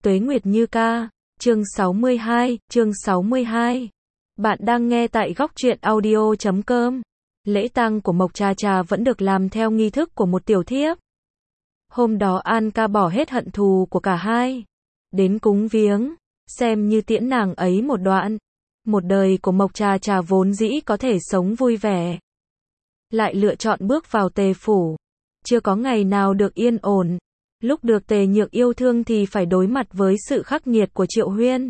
Tuế Nguyệt Như ca, chương 62. Bạn đang nghe tại góc truyện audio.com. Lễ tang của Mộc Trà Trà vẫn được làm theo nghi thức của một tiểu thiếp. Hôm đó An ca bỏ hết hận thù của cả hai, đến cúng viếng, xem như tiễn nàng ấy một đoạn. Một đời của Mộc Trà Trà vốn dĩ có thể sống vui vẻ, lại lựa chọn bước vào Tề phủ, chưa có ngày nào được yên ổn. Lúc được Tề Nhược yêu thương thì phải đối mặt với sự khắc nghiệt của Triệu Huyên.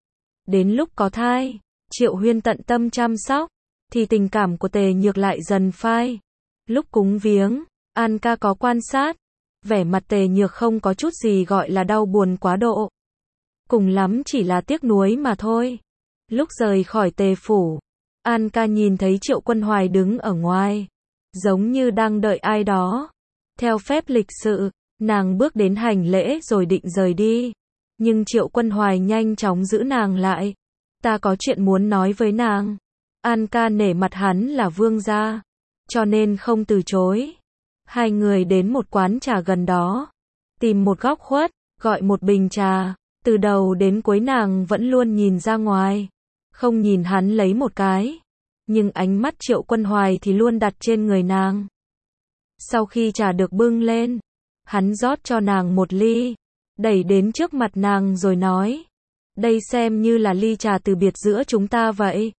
Đến lúc có thai, Triệu Huyên tận tâm chăm sóc, thì tình cảm của Tề Nhược lại dần phai. Lúc cúng viếng, An ca có quan sát, vẻ mặt Tề Nhược không có chút gì gọi là đau buồn quá độ. Cùng lắm chỉ là tiếc nuối mà thôi. Lúc rời khỏi Tề phủ, An ca nhìn thấy Triệu Quân Hoài đứng ở ngoài, giống như đang đợi ai đó. Theo phép lịch sự, nàng bước đến hành lễ rồi định rời đi. Nhưng Triệu Quân Hoài nhanh chóng giữ nàng lại. Ta có chuyện muốn nói với nàng. An ca nể mặt hắn là vương gia, cho nên không từ chối. Hai người đến một quán trà gần đó, tìm một góc khuất, gọi một bình trà. Từ đầu đến cuối nàng vẫn luôn nhìn ra ngoài, không nhìn hắn lấy một cái. Nhưng ánh mắt Triệu Quân Hoài thì luôn đặt trên người nàng. Sau khi trà được bưng lên, hắn rót cho nàng một ly, đẩy đến trước mặt nàng rồi nói: đây xem như là ly trà từ biệt giữa chúng ta vậy.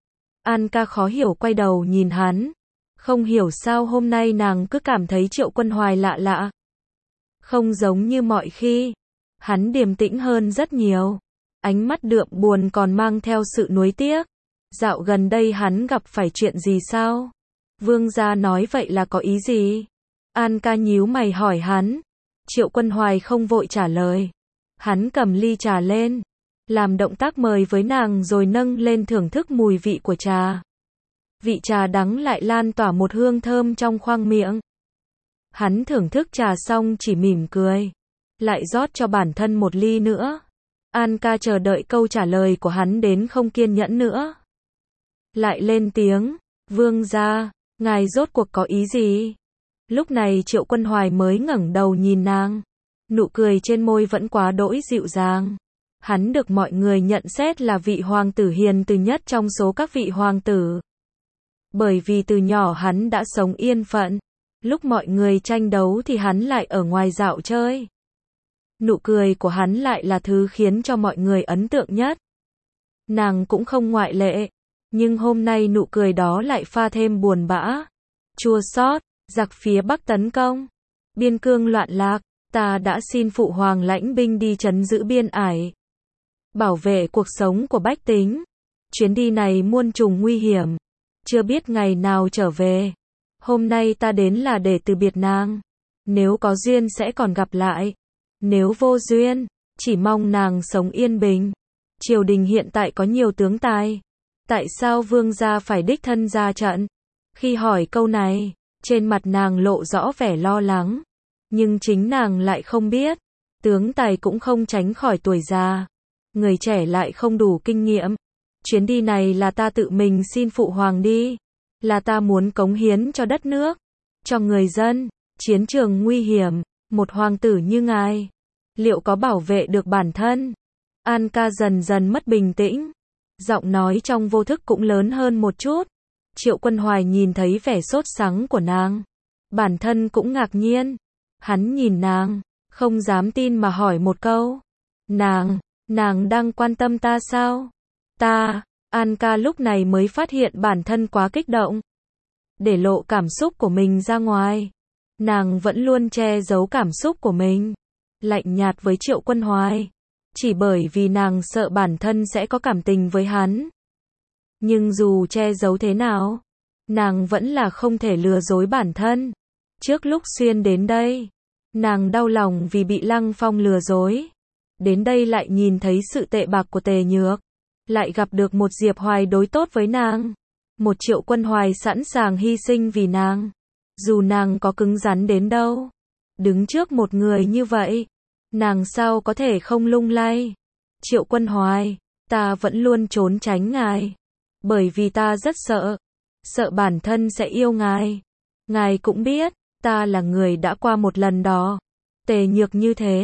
An ca khó hiểu quay đầu nhìn hắn, không hiểu sao hôm nay nàng cứ cảm thấy Triệu Quân Hoài lạ lạ. Không giống như mọi khi, hắn điềm tĩnh hơn rất nhiều, ánh mắt đượm buồn còn mang theo sự nuối tiếc. Dạo gần đây hắn gặp phải chuyện gì sao? Vương gia nói vậy là có ý gì? An ca nhíu mày hỏi hắn. Triệu Quân Hoài không vội trả lời. Hắn cầm ly trà lên, làm động tác mời với nàng rồi nâng lên thưởng thức mùi vị của trà. Vị trà đắng lại lan tỏa một hương thơm trong khoang miệng. Hắn thưởng thức trà xong chỉ mỉm cười, lại rót cho bản thân một ly nữa. An ca chờ đợi câu trả lời của hắn đến không kiên nhẫn nữa, lại lên tiếng: vương gia, ngài rốt cuộc có ý gì? Lúc này Triệu Quân Hoài mới ngẩng đầu nhìn nàng, nụ cười trên môi vẫn quá đỗi dịu dàng. Hắn được mọi người nhận xét là vị hoàng tử hiền từ nhất trong số các vị hoàng tử. Bởi vì từ nhỏ hắn đã sống yên phận, lúc mọi người tranh đấu thì hắn lại ở ngoài dạo chơi. Nụ cười của hắn lại là thứ khiến cho mọi người ấn tượng nhất. Nàng cũng không ngoại lệ, nhưng hôm nay nụ cười đó lại pha thêm buồn bã, chua xót. Giặc phía Bắc tấn công, biên cương loạn lạc, ta đã xin phụ hoàng lãnh binh đi trấn giữ biên ải, bảo vệ cuộc sống của bách tính. Chuyến đi này muôn trùng nguy hiểm, chưa biết ngày nào trở về. Hôm nay ta đến là để từ biệt nàng. Nếu có duyên sẽ còn gặp lại, nếu vô duyên, chỉ mong nàng sống yên bình. Triều đình hiện tại có nhiều tướng tài, tại sao vương gia phải đích thân ra trận? Khi hỏi câu này, trên mặt nàng lộ rõ vẻ lo lắng, nhưng chính nàng lại không biết, tướng tài cũng không tránh khỏi tuổi già, người trẻ lại không đủ kinh nghiệm. Chuyến đi này là ta tự mình xin phụ hoàng đi, là ta muốn cống hiến cho đất nước, cho người dân. Chiến trường nguy hiểm, một hoàng tử như ngài, liệu có bảo vệ được bản thân? An ca dần dần mất bình tĩnh, giọng nói trong vô thức cũng lớn hơn một chút. Triệu Quân Hoài nhìn thấy vẻ sốt sắng của nàng, bản thân cũng ngạc nhiên. Hắn nhìn nàng, không dám tin mà hỏi một câu: nàng đang quan tâm ta sao? Ta, An ca lúc này mới phát hiện bản thân quá kích động, để lộ cảm xúc của mình ra ngoài. Nàng vẫn luôn che giấu cảm xúc của mình, lạnh nhạt với Triệu Quân Hoài, chỉ bởi vì nàng sợ bản thân sẽ có cảm tình với hắn. Nhưng dù che giấu thế nào, nàng vẫn là không thể lừa dối bản thân. Trước lúc xuyên đến đây, nàng đau lòng vì bị Lăng Phong lừa dối. Đến đây lại nhìn thấy sự tệ bạc của Tề Nhược, lại gặp được một Diệp Hoài đối tốt với nàng, một Triệu Quân Hoài sẵn sàng hy sinh vì nàng. Dù nàng có cứng rắn đến đâu, đứng trước một người như vậy, nàng sao có thể không lung lay? Triệu Quân Hoài, ta vẫn luôn trốn tránh ngài, bởi vì ta rất sợ bản thân sẽ yêu ngài. Ngài cũng biết, ta là người đã qua một lần đó. Tề Nhược như thế,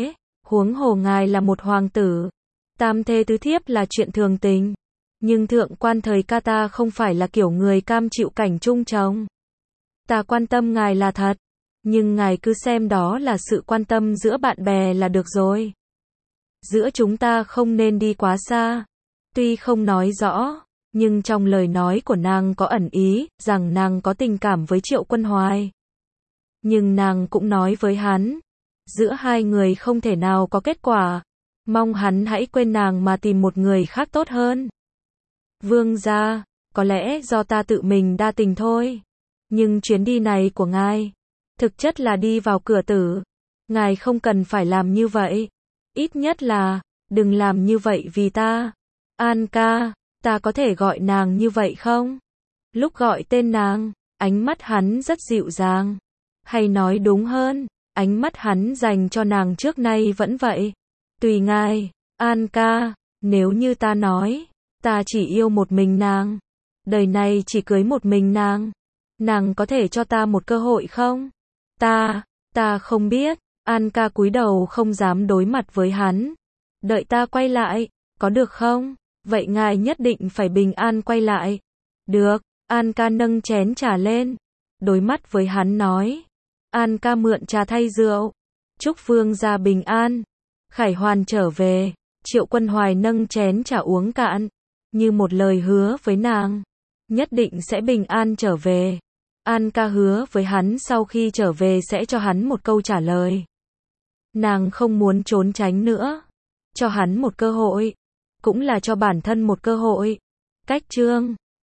Huống hồ ngài là một hoàng tử. Tam thê tứ thiếp là chuyện thường tình. Nhưng thượng quan thời ca ta không phải là kiểu người cam chịu cảnh chung chồng. Ta quan tâm ngài là thật. Nhưng ngài cứ xem đó là sự quan tâm giữa bạn bè là được rồi. Giữa chúng ta không nên đi quá xa. Tuy không nói rõ, nhưng trong lời nói của nàng có ẩn ý, rằng nàng có tình cảm với Triệu Quân Hoài. Nhưng nàng cũng nói với hắn, giữa hai người không thể nào có kết quả. Mong hắn hãy quên nàng mà tìm một người khác tốt hơn. Vương gia, có lẽ do ta tự mình đa tình thôi. Nhưng chuyến đi này của ngài, thực chất là đi vào cửa tử. Ngài không cần phải làm như vậy. Ít nhất là, đừng làm như vậy vì ta. An ca, ta có thể gọi nàng như vậy không? Lúc gọi tên nàng, ánh mắt hắn rất dịu dàng. Hay nói đúng hơn, ánh mắt hắn dành cho nàng trước nay vẫn vậy. Tùy ngài, An ca, nếu như ta nói, ta chỉ yêu một mình nàng. Đời này chỉ cưới một mình nàng. Nàng có thể cho ta một cơ hội không? Ta không biết. An ca cúi đầu không dám đối mặt với hắn. Đợi ta quay lại, có được không? Vậy ngài nhất định phải bình an quay lại. Được, An ca nâng chén trà lên. Đối mắt với hắn nói. An ca mượn trà thay rượu. Chúc vương gia bình an. Khải hoàn trở về. Triệu Quân Hoài nâng chén trà uống cạn. Như một lời hứa với nàng. Nhất định sẽ bình an trở về. An ca hứa với hắn sau khi trở về sẽ cho hắn một câu trả lời. Nàng không muốn trốn tránh nữa. Cho hắn một cơ hội. Cũng là cho bản thân một cơ hội. Cách chương